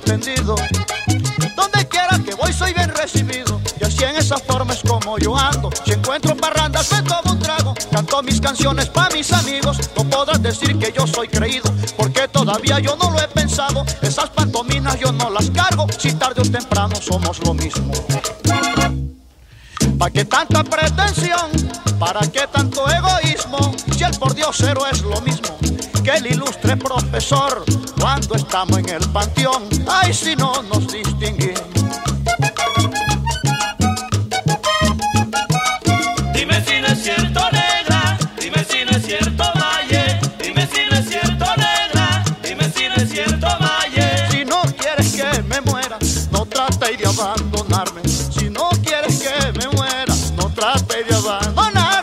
atendido. Donde quiera que voy soy bien recibido, y así en esa forma es como yo ando. Si encuentro parrandas me tomo un trago, canto mis canciones pa' mis amigos. No podrás decir que yo soy creído, porque todavía yo no lo he pensado. Esas pantominas yo no las cargo, si tarde o temprano somos lo mismo. ¿Para qué tanta pretensión? ¿Para qué tanto egoísmo? Si el pordiosero es lo mismo que el ilustre profesor cuando estamos en el panteón. Ay, si no nos distinguimos. Dime si no es cierto, negra, dime si no es cierto, Valle. Dime si no es cierto, negra, dime si no es cierto, Valle. Si no quieres que me muera, no trates de abandonarme. Si no quieres que me muera, no trates de abandonarme.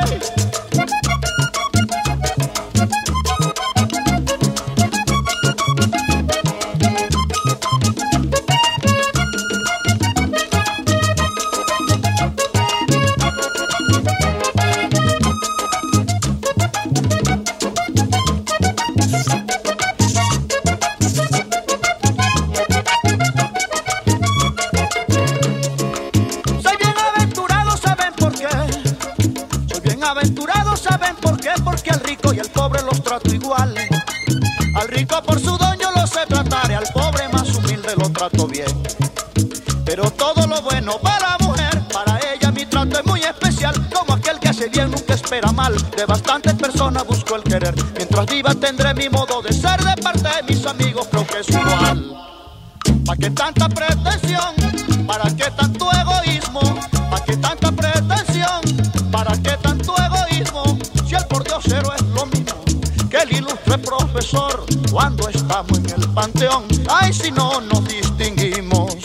Aventurados, ¿saben por qué? Porque al rico y al pobre los trato igual. Al rico por su dueño lo sé tratar, y al pobre más humilde lo trato bien. Pero todo lo bueno para la mujer, para ella mi trato es muy especial. Como aquel que hace bien nunca espera mal, de bastantes personas busco el querer. Mientras viva tendré mi modo de ser, de parte de mis amigos creo que es igual. ¿Para qué tanta pretensión? ¿Para qué tanto egoísmo? ¿Para qué tanta pretensión? ¿Para qué tanto egoísmo? Si el pordiosero es lo mismo que el ilustre profesor cuando estamos en el panteón. Ay, si no nos distinguimos.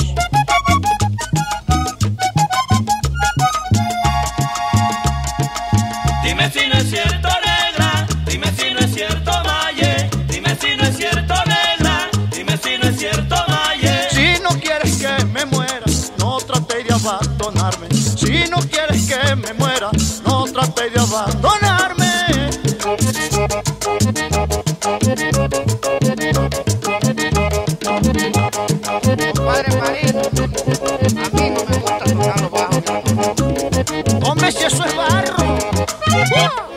Dime si no es cierto, negra, dime si no es cierto, Valle. Dime si no es cierto, negra, dime si no es cierto, Valle. Si no quieres que me muera, no trates de abandonarme. Si no quieres que me muera, no trates de abandonarme. Compadre Marito, a mí no me gusta tocar los bajos. Hombre, si eso es barro.